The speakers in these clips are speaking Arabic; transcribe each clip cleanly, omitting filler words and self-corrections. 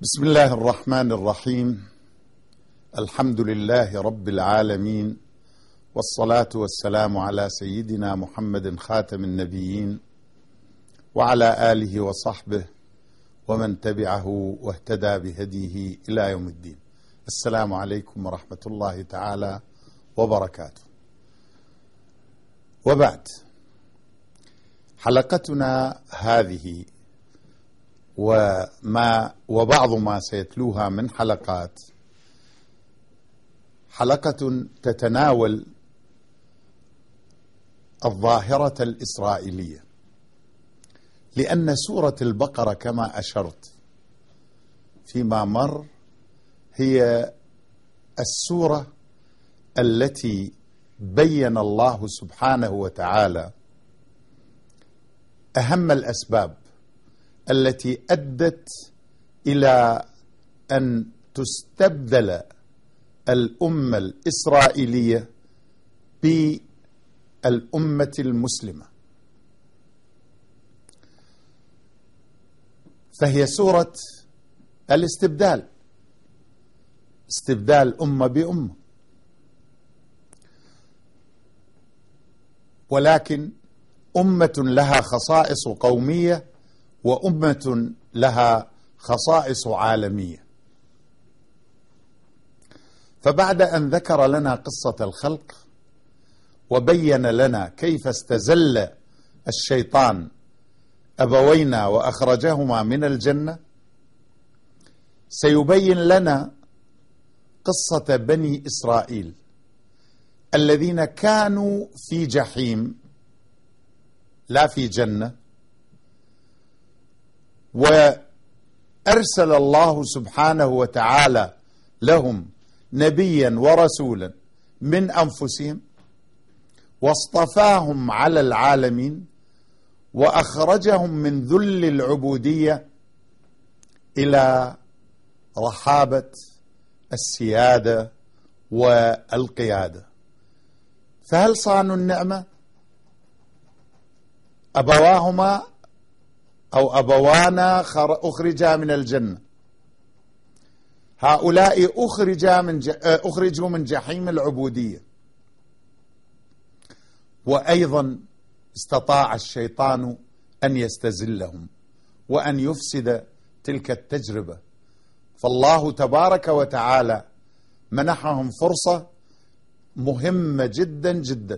بسم الله الرحمن الرحيم. الحمد لله رب العالمين، والصلاة والسلام على سيدنا محمد خاتم النبيين وعلى آله وصحبه ومن تبعه واهتدى بهديه إلى يوم الدين. السلام عليكم ورحمة الله تعالى وبركاته. وبعد، حلقتنا هذه وبعض ما سيتلوها من حلقات حلقة تتناول الظاهرة الإسرائيلية، لأن سورة البقرة كما أشرت فيما مر هي السورة التي بين الله سبحانه وتعالى أهم الأسباب التي أدت إلى أن تستبدل الأمة الإسرائيلية بالأمة المسلمة. فهي سورة الاستبدال، استبدال أمة بأمة، ولكن أمة لها خصائص قومية وأمة لها خصائص عالمية. فبعد أن ذكر لنا قصة الخلق وبين لنا كيف استزل الشيطان أبوينا وأخرجهما من الجنة، سيبين لنا قصة بني إسرائيل الذين كانوا في جحيم لا في جنة، وأرسل الله سبحانه وتعالى لهم نبيا ورسولا من أنفسهم، واصطفاهم على العالمين، وأخرجهم من ذل العبودية إلى رحابة السيادة والقيادة. فهل صانوا النعمة؟ أبواهما أو أبوانا أخرجا من الجنة، هؤلاء أخرجوا من جحيم العبودية. وأيضا استطاع الشيطان أن يستزلهم وأن يفسد تلك التجربة، فالله تبارك وتعالى منحهم فرصة مهمة جدا جدا،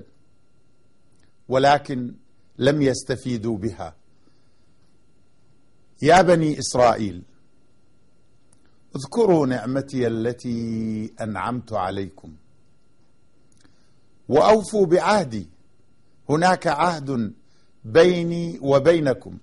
ولكن لم يستفيدوا بها. يا بني إسرائيل، اذكروا نعمتي التي أنعمت عليكم وأوفوا بعهدي. هناك عهد بيني وبينكم،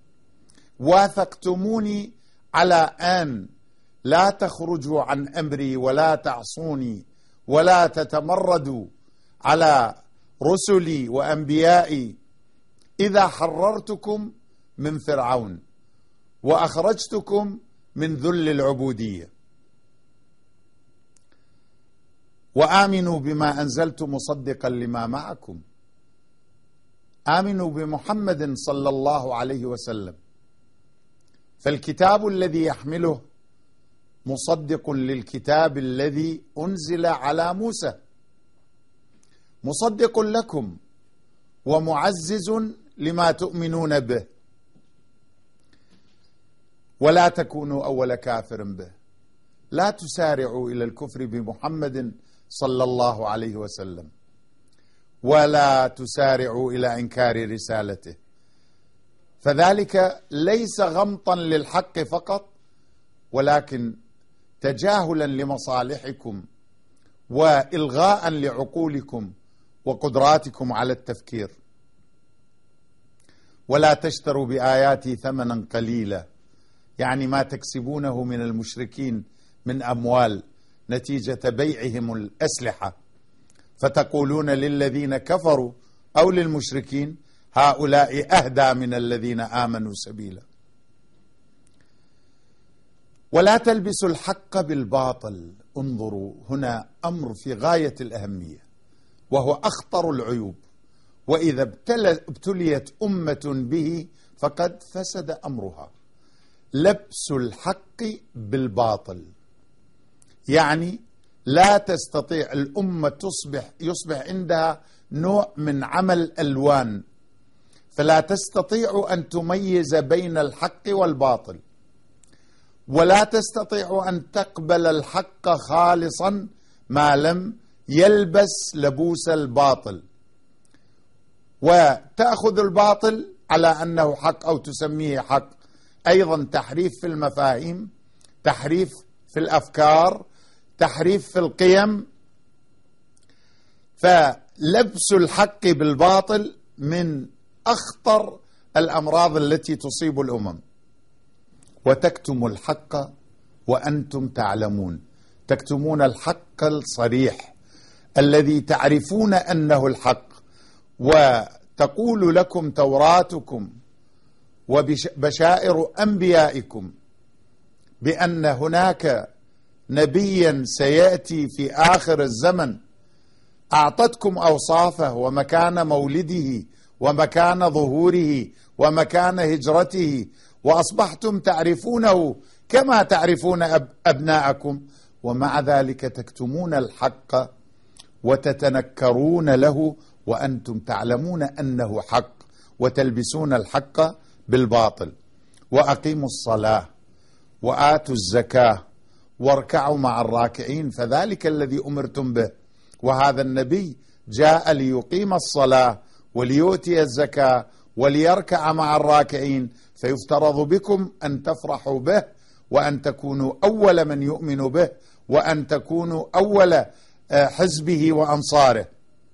واثقتموني على أن لا تخرجوا عن أمري ولا تعصوني ولا تتمردوا على رسلي وأنبيائي إذا حررتكم من فرعون وأخرجتكم من ذل العبودية. وآمنوا بما أنزلت مصدقا لما معكم. آمنوا بمحمد صلى الله عليه وسلم، فالكتاب الذي يحمله مصدق للكتاب الذي أنزل على موسى، مصدق لكم ومعزز لما تؤمنون به، ولا تكونوا أول كافر به. لا تسارعوا إلى الكفر بمحمد صلى الله عليه وسلم، ولا تسارعوا إلى إنكار رسالته، فذلك ليس غمطا للحق فقط، ولكن تجاهلا لمصالحكم وإلغاء لعقولكم وقدراتكم على التفكير. ولا تشتروا بآياتي ثمنا قليلا، يعني ما تكسبونه من المشركين من أموال نتيجة بيعهم الأسلحة، فتقولون للذين كفروا أو للمشركين هؤلاء أهدى من الذين آمنوا سبيلا. ولا تلبسوا الحق بالباطل. انظروا، هنا أمر في غاية الأهمية وهو أخطر العيوب، وإذا ابتليت أمة به فقد فسد أمرها. لبس الحق بالباطل، يعني لا تستطيع الأمة يصبح عندها نوع من عمل ألوان، فلا تستطيع أن تميز بين الحق والباطل، ولا تستطيع أن تقبل الحق خالصا ما لم يلبس لبوس الباطل، وتأخذ الباطل على أنه حق أو تسميه حق. أيضا تحريف في المفاهيم، تحريف في الأفكار، تحريف في القيم. فلبس الحق بالباطل من أخطر الأمراض التي تصيب الأمم. وتكتم الحق وأنتم تعلمون، تكتمون الحق الصريح الذي تعرفون أنه الحق، وتقول لكم توراتكم وبشائر أنبيائكم بأن هناك نبيا سيأتي في آخر الزمن أعطتكم أوصافه ومكان مولده ومكان ظهوره ومكان هجرته، وأصبحتم تعرفونه كما تعرفون أبناءكم، ومع ذلك تكتمون الحق وتتنكرون له وأنتم تعلمون أنه حق، وتلبسون الحق بالباطل. وأقيموا الصلاة وآتوا الزكاة واركعوا مع الراكعين، فذلك الذي أمرتم به. وهذا النبي جاء ليقيم الصلاة وليؤتي الزكاة وليركع مع الراكعين، فيفترض بكم أن تفرحوا به، وأن تكونوا أول من يؤمن به، وأن تكونوا أول حزبه وأنصاره.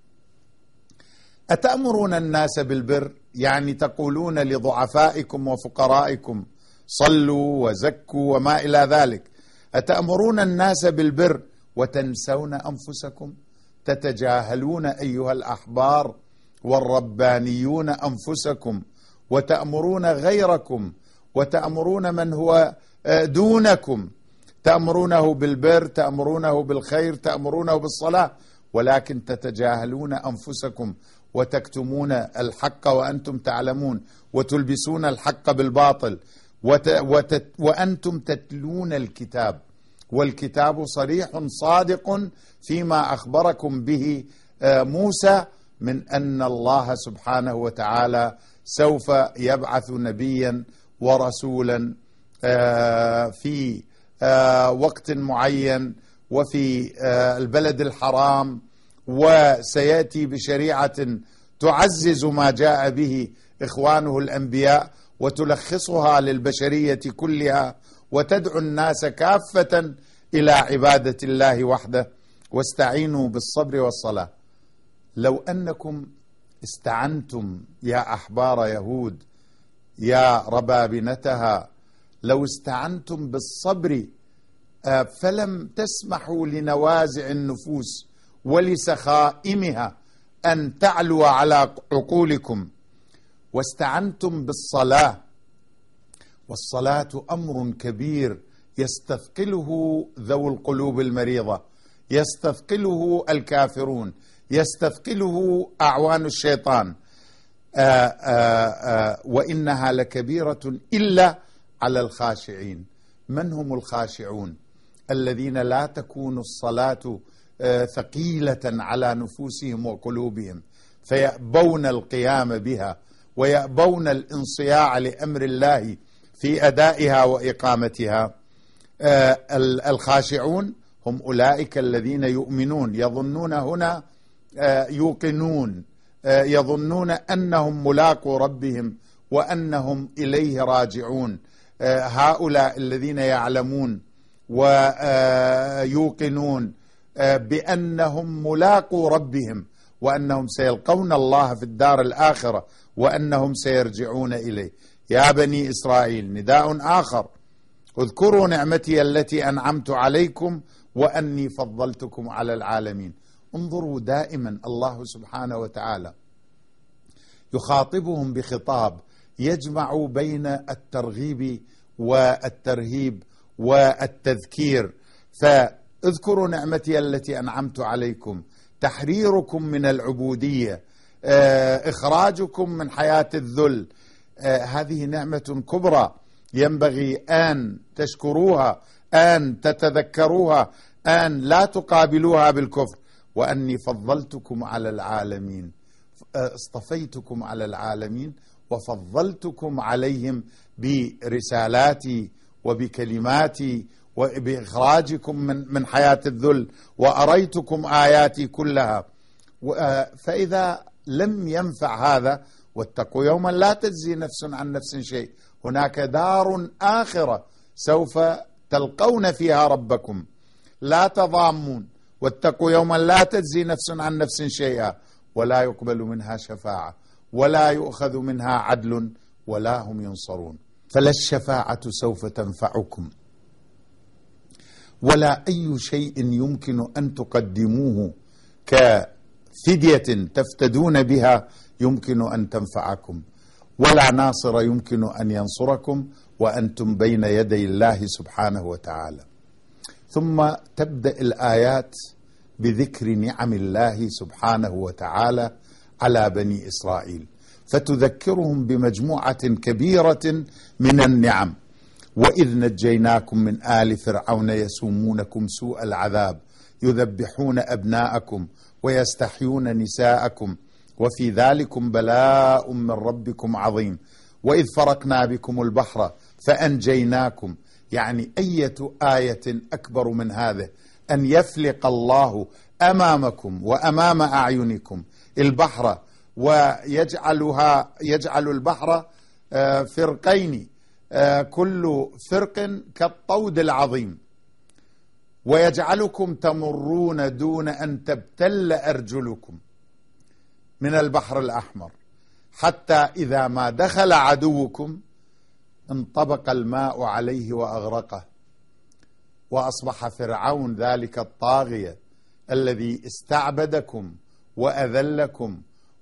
أتأمرون الناس بالبر، يعني تقولون لضعفائكم وفقرائكم صلوا وزكوا وما إلى ذلك. أتأمرون الناس بالبر وتنسون أنفسكم، تتجاهلون أيها الأحبار والربانيون أنفسكم، وتأمرون غيركم وتأمرون من هو دونكم، تأمرونه بالبر، تأمرونه بالخير، تأمرونه بالصلاة، ولكن تتجاهلون أنفسكم وتكتمون الحق وأنتم تعلمون، وتلبسون الحق بالباطل، وأنتم تتلون الكتاب، والكتاب صريح صادق فيما أخبركم به موسى من أن الله سبحانه وتعالى سوف يبعث نبيا ورسولا في وقت معين وفي البلد الحرام، وسيأتي بشريعة تعزز ما جاء به إخوانه الأنبياء وتلخصها للبشرية كلها، وتدعو الناس كافة إلى عبادة الله وحده. واستعينوا بالصبر والصلاة. لو أنكم استعنتم يا أحبار يهود يا ربابنتها، لو استعنتم بالصبر فلم تسمحوا لنوازع النفوس ولسخائمها أن تعلو على عقولكم، واستعنتم بالصلاة، والصلاة أمر كبير يستثقله ذو القلوب المريضة، يستثقله الكافرون، يستثقله أعوان الشيطان، وإنها لكبيرة إلا على الخاشعين. من هم الخاشعون؟ الذين لا تكون الصلاة ثقيلة على نفوسهم وقلوبهم، فيأبون القيام بها ويأبون الانصياع لأمر الله في أدائها وإقامتها. الخاشعون هم أولئك الذين يؤمنون، يظنون هنا يوقنون، يظنون أنهم ملاقو ربهم وأنهم إليه راجعون. هؤلاء الذين يعلمون ويوقنون بأنهم ملاقو ربهم وأنهم سيلقون الله في الدار الآخرة وأنهم سيرجعون إليه. يا بني إسرائيل، نداء آخر: اذكروا نعمتي التي أنعمت عليكم وأني فضلتكم على العالمين. انظروا دائما الله سبحانه وتعالى يخاطبهم بخطاب يجمع بين الترغيب والترهيب والتذكير. فاذكروا نعمتي التي أنعمت عليكم، تحريركم من العبودية، إخراجكم من حياة الذل، هذه نعمة كبرى. ينبغي أن تشكروها، أن تتذكروها، أن لا تقابلوها بالكفر، وأني فضلتكم على العالمين، اصطفيتكم على العالمين وفضلتكم عليهم برسالاتي وبكلماتي وبإخراجكم من حياة الذل، وأريتكم آياتي كلها. فإذا لم ينفع هذا، واتقوا يوما لا تجزي نفس عن نفس شيء، هناك دار آخرة سوف تلقون فيها ربكم لا تضامون، واتقوا يوما لا تجزي نفس عن نفس شيئا ولا يقبل منها شفاعة ولا يؤخذ منها عدل ولا هم ينصرون. فلا الشفاعة سوف تنفعكم ولا أي شيء يمكن أن تقدموه كفدية تفتدون بها يمكن أن تنفعكم، ولا ناصر يمكن أن ينصركم وأنتم بين يدي الله سبحانه وتعالى. ثم تبدأ الآيات بذكر نعم الله سبحانه وتعالى على بني إسرائيل، فتذكرهم بمجموعة كبيرة من النعم. وإذ نجيناكم من آل فرعون يسومونكم سوء العذاب يذبحون أبناءكم ويستحيون نساءكم وفي ذلكم بلاء من ربكم عظيم. وإذ فرقنا بكم البحر فأنجيناكم، يعني أية آية أكبر من هذا أن يفلق الله أمامكم وأمام أعينكم البحر يجعل البحر فرقين، كل فرق كالطود العظيم، ويجعلكم تمرون دون أن تبتل أرجلكم من البحر الأحمر، حتى إذا ما دخل عدوكم انطبق الماء عليه وأغرقه، وأصبح فرعون ذلك الطاغية الذي استعبدكم وأذلكم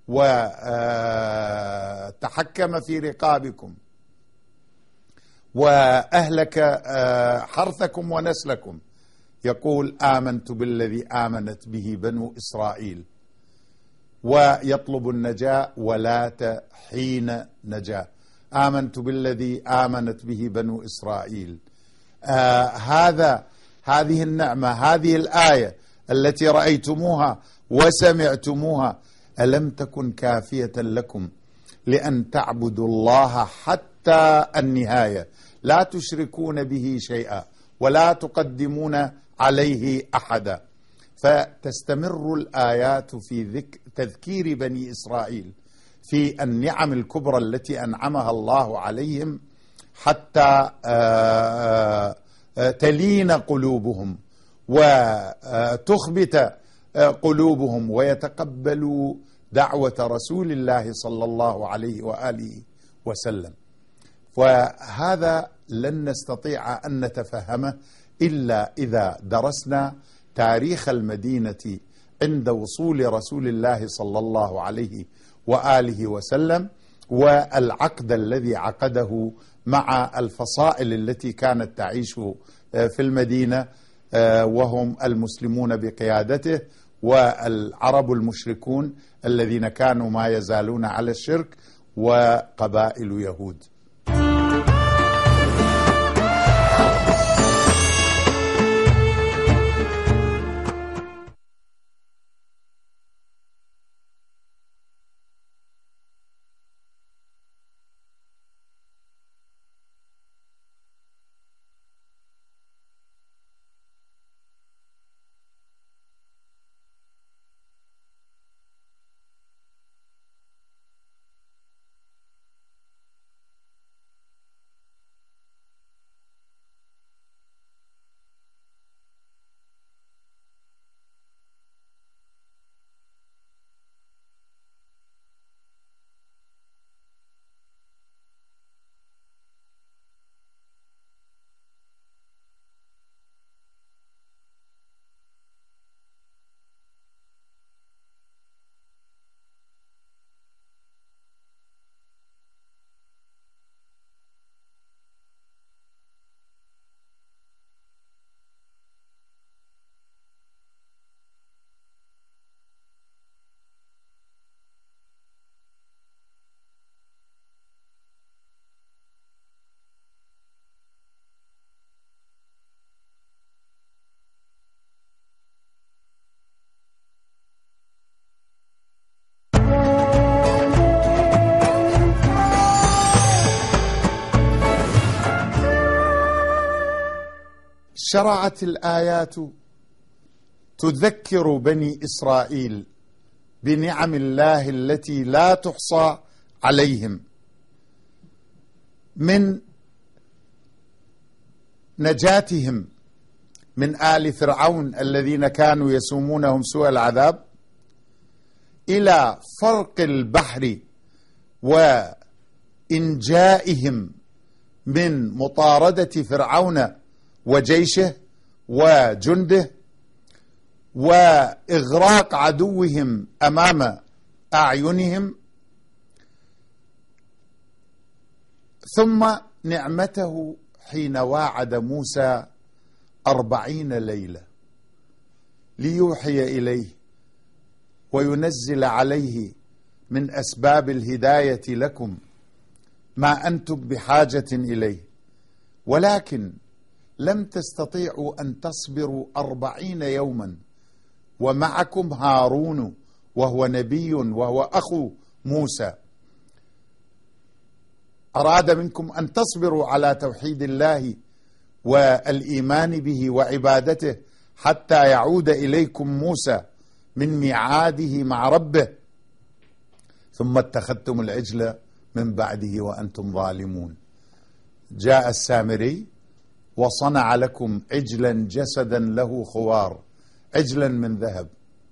وتحكم في رقابكم وأهلك حرثكم ونسلكم، يقول آمنت بالذي آمنت به بنو إسرائيل، ويطلب النجاة ولا حين نجاة. آمنت بالذي آمنت به بنو إسرائيل. هذه النعمة، هذه الآية التي رأيتموها وسمعتموها ألم تكن كافية لكم لأن تعبدوا الله حتى النهاية، لا تشركون به شيئا ولا تقدمون عليه أحدا. فتستمر الآيات في تذكير بني إسرائيل في النعم الكبرى التي أنعمها الله عليهم، حتى تلين قلوبهم وتخبت قلوبهم ويتقبلوا دعوة رسول الله صلى الله عليه وآله وسلم. وهذا لن نستطيع أن نتفهمه إلا إذا درسنا تاريخ المدينة عند وصول رسول الله صلى الله عليه وآله وسلم، والعقد الذي عقده مع الفصائل التي كانت تعيش في المدينة، وهم المسلمون بقيادته والعرب المشركون الذين كانوا ما يزالون على الشرك وقبائل يهود. شرعت الآيات تذكر بني إسرائيل بنعم الله التي لا تحصى عليهم، من نجاتهم من آل فرعون الذين كانوا يسومونهم سوء العذاب، إلى فرق البحر وإنجائهم من مطاردة فرعون وجيشه وجنده، وإغراق عدوهم أمام أعينهم، ثم نعمته حين واعد موسى 40 ليلة ليوحي إليه وينزل عليه من أسباب الهداية لكم ما أنتم بحاجة إليه، ولكن لم تستطيعوا أن تصبروا 40 يوما ومعكم هارون وهو نبي وهو أخو موسى. أراد منكم أن تصبروا على توحيد الله والإيمان به وعبادته حتى يعود إليكم موسى من ميعاده مع ربه، ثم اتخذتم العجل من بعده وأنتم ظالمون. جاء السامري وصنع لكم عجلا جسدا له خوار، عجلا من ذهب،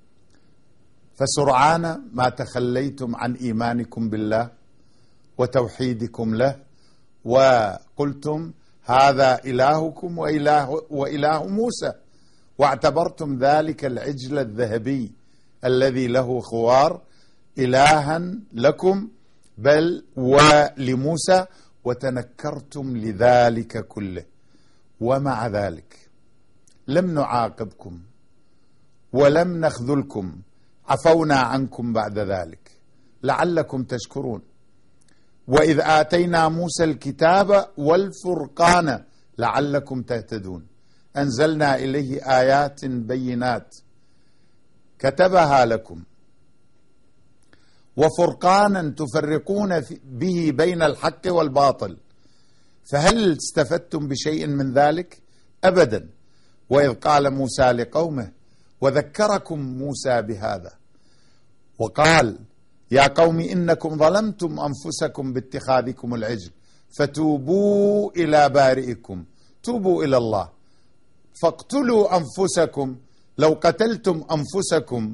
فسرعان ما تخليتم عن إيمانكم بالله وتوحيدكم له، وقلتم هذا إلهكم وإله موسى، واعتبرتم ذلك العجل الذهبي الذي له خوار إلها لكم بل ولموسى، وتنكرتم لذلك كله. ومع ذلك لم نعاقبكم ولم نخذلكم، عفونا عنكم بعد ذلك لعلكم تشكرون. وإذ آتينا موسى الكتاب والفرقان لعلكم تهتدون، أنزلنا إليه آيات بينات كتبها لكم وفرقانا تفرقون به بين الحق والباطل، فهل استفدتم بشيء من ذلك؟ أبدا. وإذ قال موسى لقومه، وذكركم موسى بهذا وقال يا قوم إنكم ظلمتم أنفسكم باتخاذكم العجل فتوبوا إلى بارئكم، توبوا إلى الله، فاقتلوا أنفسكم، لو قتلتم أنفسكم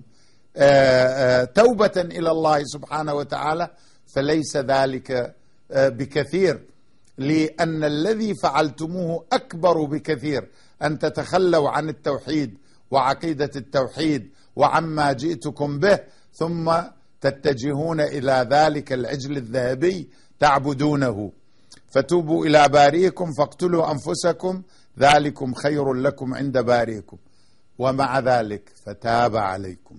توبة إلى الله سبحانه وتعالى فليس ذلك بكثير، لأن الذي فعلتموه أكبر بكثير، أن تتخلوا عن التوحيد وعقيدة التوحيد وعما جئتكم به، ثم تتجهون إلى ذلك العجل الذهبي تعبدونه. فتوبوا إلى بارئكم فاقتلوا أنفسكم ذلكم خير لكم عند بارئكم، ومع ذلك فتاب عليكم،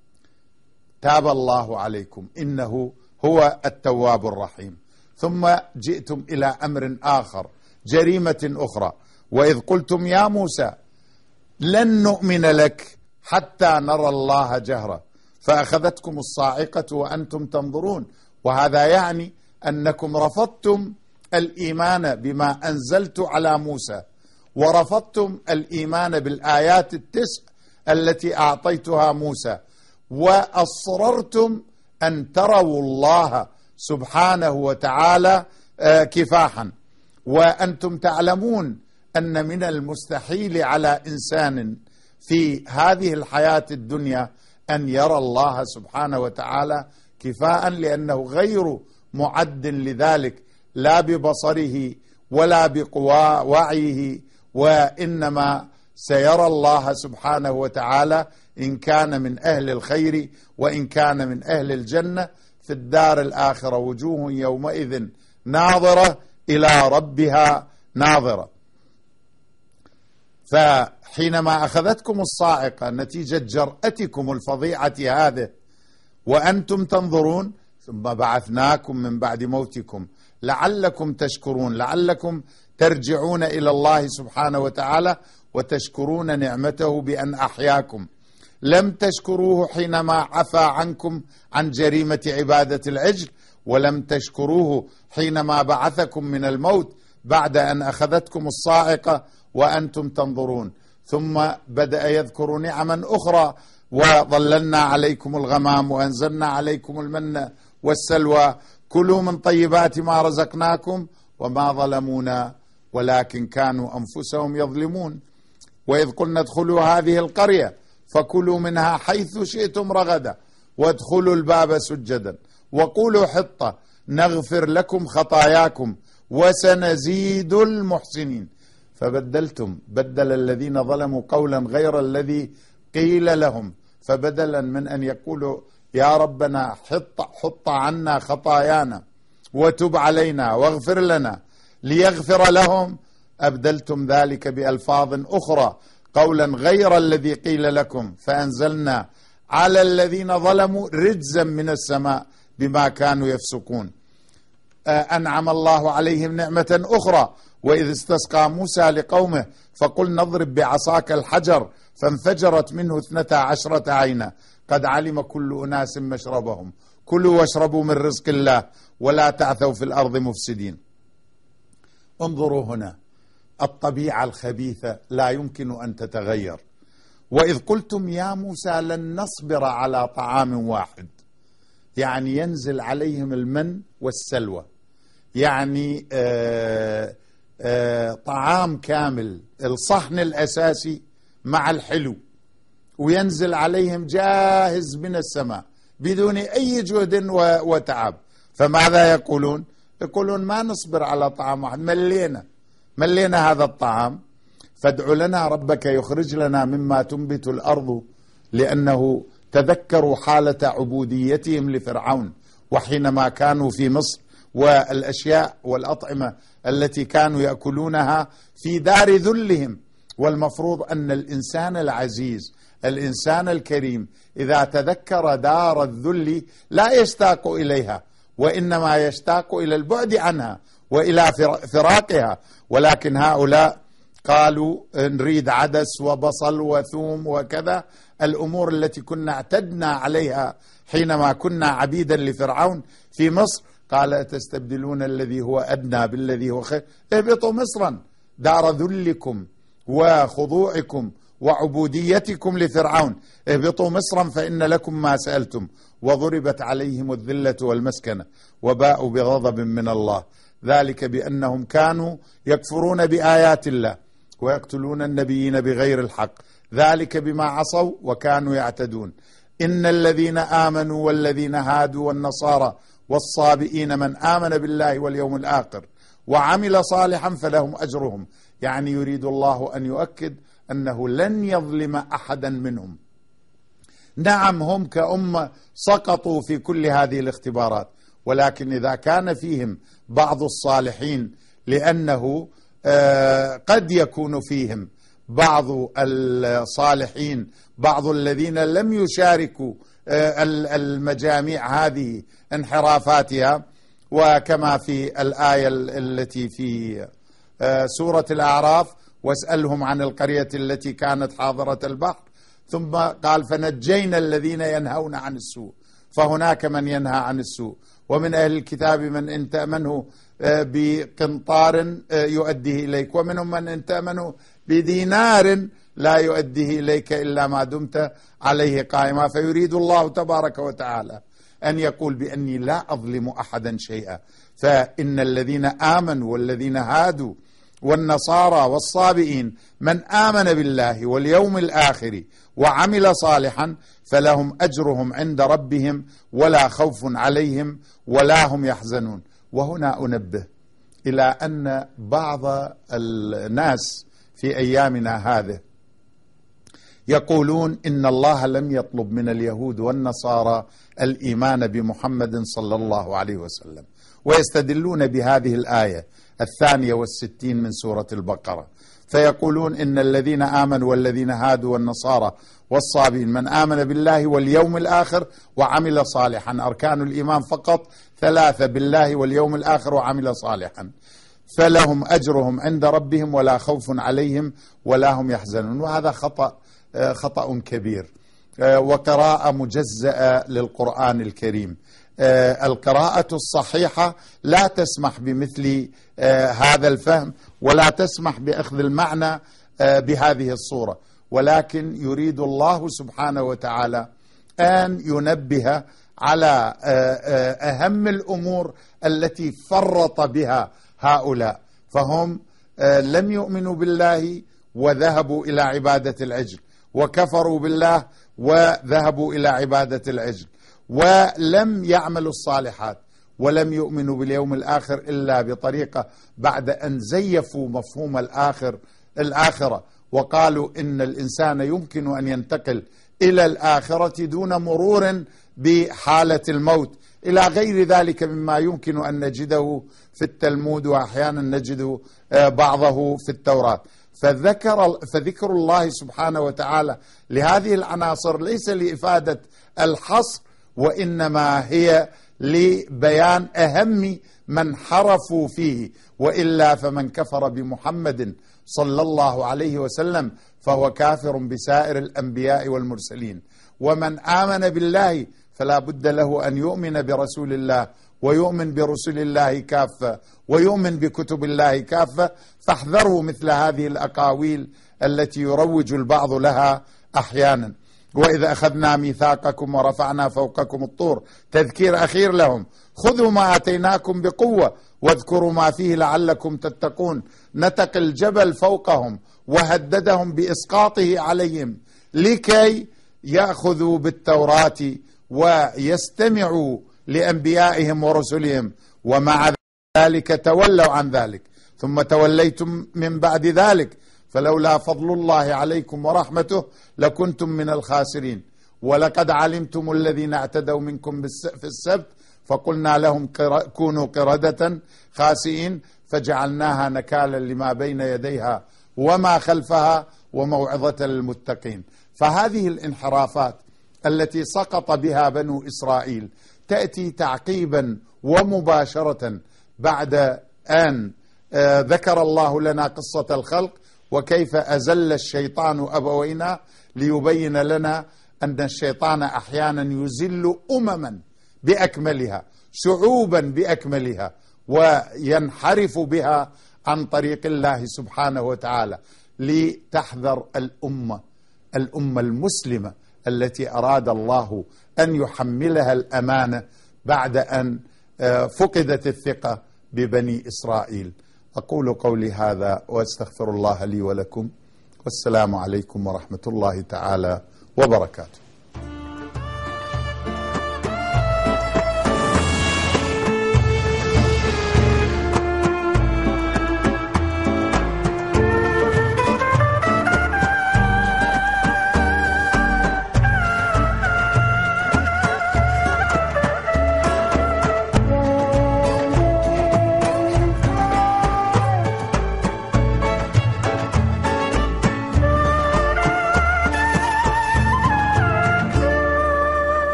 تاب الله عليكم إنه هو التواب الرحيم. ثم جئتم إلى أمر آخر، جريمة أخرى، وإذ قلتم يا موسى لن نؤمن لك حتى نرى الله جهرة فأخذتكم الصاعقة وأنتم تنظرون. وهذا يعني أنكم رفضتم الإيمان بما أنزلت على موسى، ورفضتم الإيمان بالآيات التسع التي أعطيتها موسى، وأصررتم أن تروا الله سبحانه وتعالى كفاحا، وأنتم تعلمون أن من المستحيل على إنسان في هذه الحياة الدنيا أن يرى الله سبحانه وتعالى كفاء، لأنه غير معد لذلك، لا ببصره ولا بقوى وعيه، وإنما سيرى الله سبحانه وتعالى إن كان من أهل الخير وإن كان من أهل الجنة في الدار الآخرة، وجوه يومئذ ناظرة إلى ربها ناظرة. فحينما أخذتكم الصاعقة نتيجة جرأتكم الفظيعة هذه وأنتم تنظرون، ثم بعثناكم من بعد موتكم لعلكم تشكرون، لعلكم ترجعون إلى الله سبحانه وتعالى وتشكرون نعمته بأن أحياكم. لم تشكروه حينما عفى عنكم عن جريمة عبادة العجل، ولم تشكروه حينما بعثكم من الموت بعد أن أخذتكم الصاعقة وأنتم تنظرون. ثم بدأ يذكر نعما أخرى: وظللنا عليكم الغمام وأنزلنا عليكم المن والسلوى كلوا من طيبات ما رزقناكم وما ظلمونا ولكن كانوا أنفسهم يظلمون. وإذ قلنا ادخلوا هذه القرية فكلوا منها حيث شئتم رغدا وادخلوا الباب سجدا وقولوا حطة نغفر لكم خطاياكم وسنزيد المحسنين. بدل الذين ظلموا قولا غير الذي قيل لهم، فبدلا من أن يقولوا يا ربنا حط عنا خطايانا وتب علينا واغفر لنا ليغفر لهم، أبدلتم ذلك بألفاظ أخرى قولا غير الذي قيل لكم فأنزلنا على الذين ظلموا رجزا من السماء بما كانوا يفسقون. أنعم الله عليهم نعمة أخرى: وإذ استسقى موسى لقومه فقل نضرب بعصاك الحجر فانفجرت منه 12 عينا قد علم كل أناس مشربهم كلوا واشربوا من رزق الله ولا تعثوا في الأرض مفسدين. انظروا هنا، الطبيعة الخبيثة لا يمكن أن تتغير. وإذ قلتم يا موسى لن نصبر على طعام واحد، يعني ينزل عليهم المن والسلوى، يعني طعام كامل، الصحن الأساسي مع الحلو، وينزل عليهم جاهز من السماء بدون أي جهد وتعب. فماذا يقولون؟ يقولون ما نصبر على طعام واحد، ملينا هذا الطعام، فادع لنا ربك يخرج لنا مما تنبت الأرض، لأنه تذكروا حالة عبوديتهم لفرعون وحينما كانوا في مصر، والأشياء والأطعمة التي كانوا يأكلونها في دار ذلهم. والمفروض أن الإنسان العزيز الإنسان الكريم إذا تذكر دار الذل لا يشتاق إليها، وإنما يشتاق إلى البعد عنها وإلى فراقها. ولكن هؤلاء قالوا نريد عدس وبصل وثوم وكذا، الأمور التي كنا اعتدنا عليها حينما كنا عبيدا لفرعون في مصر. قال تستبدلون الذي هو أدنى بالذي هو خير، اهبطوا مصرا دار ذلكم وخضوعكم وعبوديتكم لفرعون، اهبطوا مصرا فإن لكم ما سألتم وضربت عليهم الذلة والمسكنة وباءوا بغضب من الله، ذلك بأنهم كانوا يكفرون بآيات الله ويقتلون النبيين بغير الحق، ذلك بما عصوا وكانوا يعتدون. إن الذين آمنوا والذين هادوا والنصارى والصابئين من آمن بالله واليوم الآخر وعمل صالحا فلهم أجرهم، يعني يريد الله أن يؤكد أنه لن يظلم أحدا منهم. نعم هم كأمة سقطوا في كل هذه الاختبارات، ولكن إذا كان فيهم بعض الصالحين، لأنه قد يكون فيهم بعض الصالحين بعض الذين لم يشاركوا المجاميع هذه انحرافاتها، وكما في الآية التي في سورة الأعراف واسألهم عن القرية التي كانت حاضرة البحر، ثم قال فنجينا الذين ينهون عن السوء، فهناك من ينهى عن السوء، ومن أهل الكتاب من إن تأمنه بقنطار يؤديه إليك، ومنهم من إن تأمنه بدينار لا يؤديه إليك إلا ما دمت عليه قائما. فيريد الله تبارك وتعالى أن يقول بأني لا أظلم أحدا شيئا، فإن الذين آمنوا والذين هادوا والنصارى والصابئين من آمن بالله واليوم الآخر وعمل صالحا فلهم أجرهم عند ربهم ولا خوف عليهم ولا هم يحزنون. وهنا أنبه إلى أن بعض الناس في أيامنا هذه يقولون إن الله لم يطلب من اليهود والنصارى الإيمان بمحمد صلى الله عليه وسلم، ويستدلون بهذه الآية 62 من سورة البقرة، فيقولون إن الذين آمنوا والذين هادوا والنصارى والصابئين من آمن بالله واليوم الآخر وعمل صالحا، أركان الإيمان فقط 3: بالله واليوم الآخر وعمل صالحا، فلهم أجرهم عند ربهم ولا خوف عليهم ولا هم يحزنون. وهذا خطأ كبير وقراءة مجزأة للقرآن الكريم. القراءة الصحيحة لا تسمح بمثل هذا الفهم، ولا تسمح بأخذ المعنى بهذه الصورة، ولكن يريد الله سبحانه وتعالى أن ينبه على أهم الأمور التي فرط بها هؤلاء، فهم لم يؤمنوا بالله وذهبوا إلى عبادة العجل، وكفروا بالله وذهبوا إلى عبادة العجل، ولم يعملوا الصالحات، ولم يؤمنوا باليوم الآخر إلا بطريقة بعد أن زيفوا مفهوم الآخرة، وقالوا إن الإنسان يمكن أن ينتقل إلى الآخرة دون مرور بحالة الموت، إلى غير ذلك مما يمكن أن نجده في التلمود، وأحيانا نجد بعضه في التوراة. فذكر الله سبحانه وتعالى لهذه العناصر ليس لإفادة الحصر، وإنما هي لبيان أهم من حرفوا فيه، وإلا فمن كفر بمحمد صلى الله عليه وسلم فهو كافر بسائر الأنبياء والمرسلين، ومن آمن بالله فلا بد له أن يؤمن برسول الله، ويؤمن برسل الله كافة، ويؤمن بكتب الله كافة. فاحذروا مثل هذه الأقاويل التي يروج البعض لها أحيانا. وإذا أخذنا ميثاقكم ورفعنا فوقكم الطور، تذكير أخير لهم، خذوا ما آتيناكم بقوة واذكروا ما فيه لعلكم تتقون. نتق الجبل فوقهم وهددهم بإسقاطه عليهم لكي يأخذوا بالتوراة ويستمعوا لأنبيائهم ورسلهم، ومع ذلك تولوا عن ذلك. ثم توليتم من بعد ذلك فلولا فضل الله عليكم ورحمته لكنتم من الخاسرين. ولقد علمتم الذين اعتدوا منكم في السبت فقلنا لهم كونوا قردة خاسئين فجعلناها نكالا لما بين يديها وما خلفها وموعظة للمتقين. فهذه الانحرافات التي سقط بها بنو إسرائيل تأتي تعقيبا ومباشرة بعد أن ذكر الله لنا قصة الخلق وكيف أزل الشيطان أبوينا، ليبين لنا أن الشيطان أحيانا يزل أمما بأكملها، شعوبا بأكملها، وينحرف بها عن طريق الله سبحانه وتعالى. لتحذر الأمة المسلمة التي أراد الله أن يحملها الأمانة بعد أن فقدت الثقة ببني إسرائيل. أقول قولي هذا وأستغفر الله لي ولكم، والسلام عليكم ورحمة الله تعالى وبركاته.